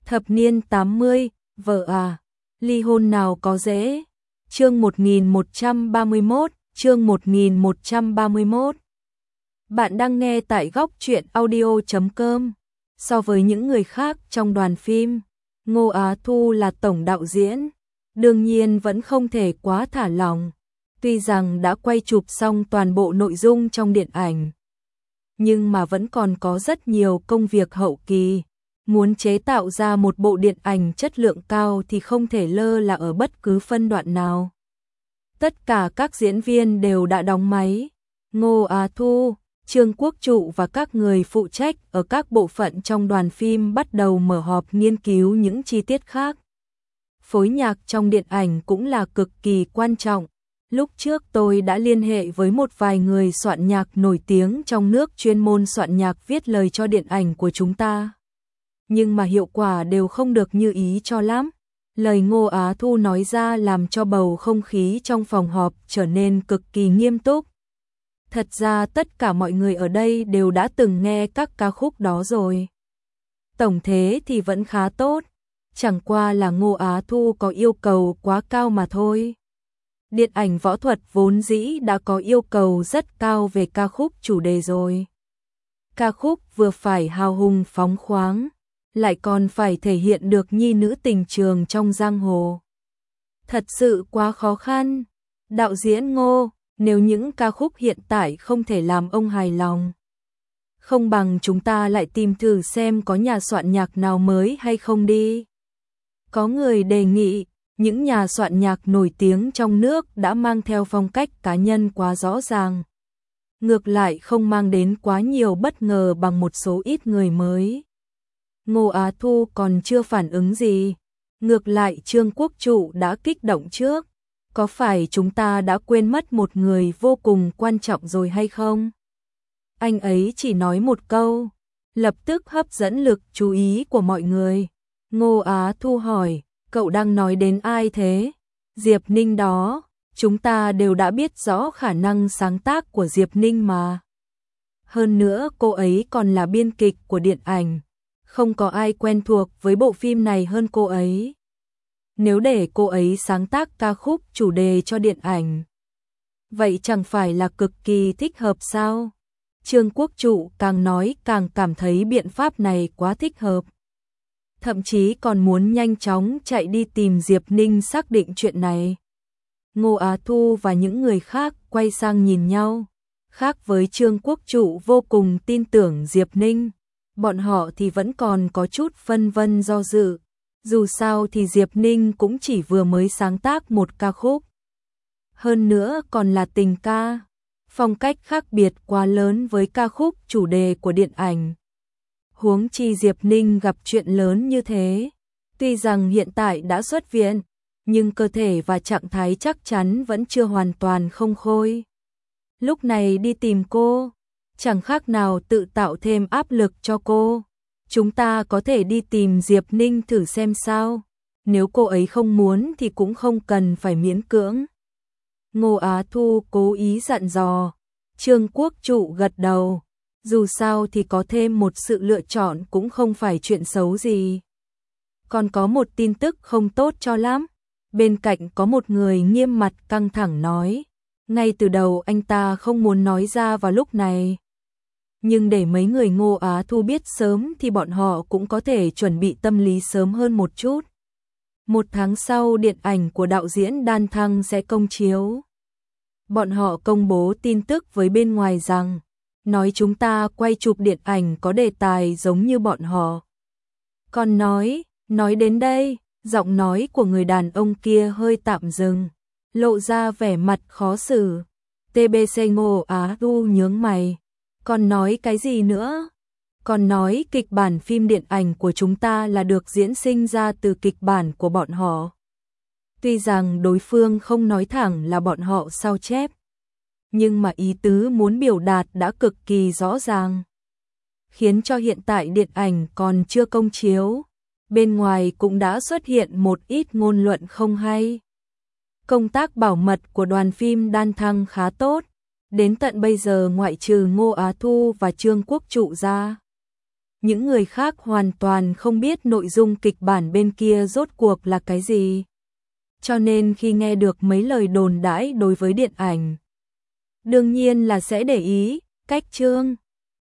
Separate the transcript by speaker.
Speaker 1: Thập niên 80, vợ à, ly hôn nào có dễ. Chương 1131, chương 1131. Bạn đang nghe tại góc truyện audio.com. So với những người khác trong đoàn phim, Ngô Á Thu là tổng đạo diễn, đương nhiên vẫn không thể quá thả lỏng. Tuy rằng đã quay chụp xong toàn bộ nội dung trong điện ảnh, nhưng mà vẫn còn có rất nhiều công việc hậu kỳ. Muốn chế tạo ra một bộ điện ảnh chất lượng cao thì không thể lơ là ở bất cứ phân đoạn nào. Tất cả các diễn viên đều đã đóng máy. Ngô Á Thu, Trương Quốc Trụ và các người phụ trách ở các bộ phận trong đoàn phim bắt đầu mở họp nghiên cứu những chi tiết khác. Phối nhạc trong điện ảnh cũng là cực kỳ quan trọng. Lúc trước tôi đã liên hệ với một vài người soạn nhạc nổi tiếng trong nước chuyên môn soạn nhạc viết lời cho điện ảnh của chúng ta. Nhưng mà hiệu quả đều không được như ý cho lắm. Lời Ngô Á Thu nói ra làm cho bầu không khí trong phòng họp trở nên cực kỳ nghiêm túc. Thật ra tất cả mọi người ở đây đều đã từng nghe các ca khúc đó rồi. Tổng thế thì vẫn khá tốt, chẳng qua là Ngô Á Thu có yêu cầu quá cao mà thôi. Điện ảnh võ thuật vốn dĩ đã có yêu cầu rất cao về ca khúc chủ đề rồi. Ca khúc vừa phải hào hùng phóng khoáng, lại còn phải thể hiện được nhi nữ tình trường trong giang hồ. Thật sự quá khó khăn. Đạo diễn Ngô, nếu những ca khúc hiện tại không thể làm ông hài lòng, không bằng chúng ta lại tìm thử xem có nhà soạn nhạc nào mới hay không đi. Có người đề nghị, những nhà soạn nhạc nổi tiếng trong nước đã mang theo phong cách cá nhân quá rõ ràng. Ngược lại không mang đến quá nhiều bất ngờ bằng một số ít người mới. Ngô Á Thu còn chưa phản ứng gì. Ngược lại Trương Quốc Trụ đã kích động trước. Có phải chúng ta đã quên mất một người vô cùng quan trọng rồi hay không? Anh ấy chỉ nói một câu, lập tức hấp dẫn lực chú ý của mọi người. Ngô Á Thu hỏi, cậu đang nói đến ai thế? Diệp Ninh đó, chúng ta đều đã biết rõ khả năng sáng tác của Diệp Ninh mà. Hơn nữa cô ấy còn là biên kịch của điện ảnh. Không có ai quen thuộc với bộ phim này hơn cô ấy. Nếu để cô ấy sáng tác ca khúc chủ đề cho điện ảnh, vậy chẳng phải là cực kỳ thích hợp sao? Trương Quốc Trụ càng nói càng cảm thấy biện pháp này quá thích hợp. Thậm chí còn muốn nhanh chóng chạy đi tìm Diệp Ninh xác định chuyện này. Ngô Á Thu và những người khác quay sang nhìn nhau. Khác với Trương Quốc Trụ vô cùng tin tưởng Diệp Ninh, bọn họ thì vẫn còn có chút phân vân do dự. Dù sao thì Diệp Ninh cũng chỉ vừa mới sáng tác một ca khúc. Hơn nữa còn là tình ca. Phong cách khác biệt quá lớn với ca khúc chủ đề của điện ảnh. Huống chi Diệp Ninh gặp chuyện lớn như thế. Tuy rằng hiện tại đã xuất viện, nhưng cơ thể và trạng thái chắc chắn vẫn chưa hoàn toàn không khôi. Lúc này đi tìm cô, chẳng khác nào tự tạo thêm áp lực cho cô. Chúng ta có thể đi tìm Diệp Ninh thử xem sao. Nếu cô ấy không muốn thì cũng không cần phải miễn cưỡng. Ngô Á Thu cố ý dặn dò. Trương Quốc Trụ gật đầu. Dù sao thì có thêm một sự lựa chọn cũng không phải chuyện xấu gì. Còn có một tin tức không tốt cho lắm. Bên cạnh có một người nghiêm mặt căng thẳng nói. Ngay từ đầu anh ta không muốn nói ra vào lúc này. Nhưng để mấy người Ngô Á Thu biết sớm thì bọn họ cũng có thể chuẩn bị tâm lý sớm hơn một chút. 1 tháng sau điện ảnh của đạo diễn Đan Thăng sẽ công chiếu. Bọn họ công bố tin tức với bên ngoài rằng, nói chúng ta quay chụp điện ảnh có đề tài giống như bọn họ. Còn nói đến đây, giọng nói của người đàn ông kia hơi tạm dừng, lộ ra vẻ mặt khó xử. TBC Ngô Á Thu nhướng mày. Còn nói cái gì nữa? Còn nói kịch bản phim điện ảnh của chúng ta là được diễn sinh ra từ kịch bản của bọn họ. Tuy rằng đối phương không nói thẳng là bọn họ sao chép, nhưng mà ý tứ muốn biểu đạt đã cực kỳ rõ ràng. Khiến cho hiện tại điện ảnh còn chưa công chiếu, bên ngoài cũng đã xuất hiện một ít ngôn luận không hay. Công tác bảo mật của đoàn phim Đan Thăng khá tốt. Đến tận bây giờ ngoại trừ Ngô Á Thu và Trương Quốc Trụ ra, những người khác hoàn toàn không biết nội dung kịch bản bên kia rốt cuộc là cái gì. Cho nên khi nghe được mấy lời đồn đãi đối với điện ảnh, đương nhiên là sẽ để ý. Cách chương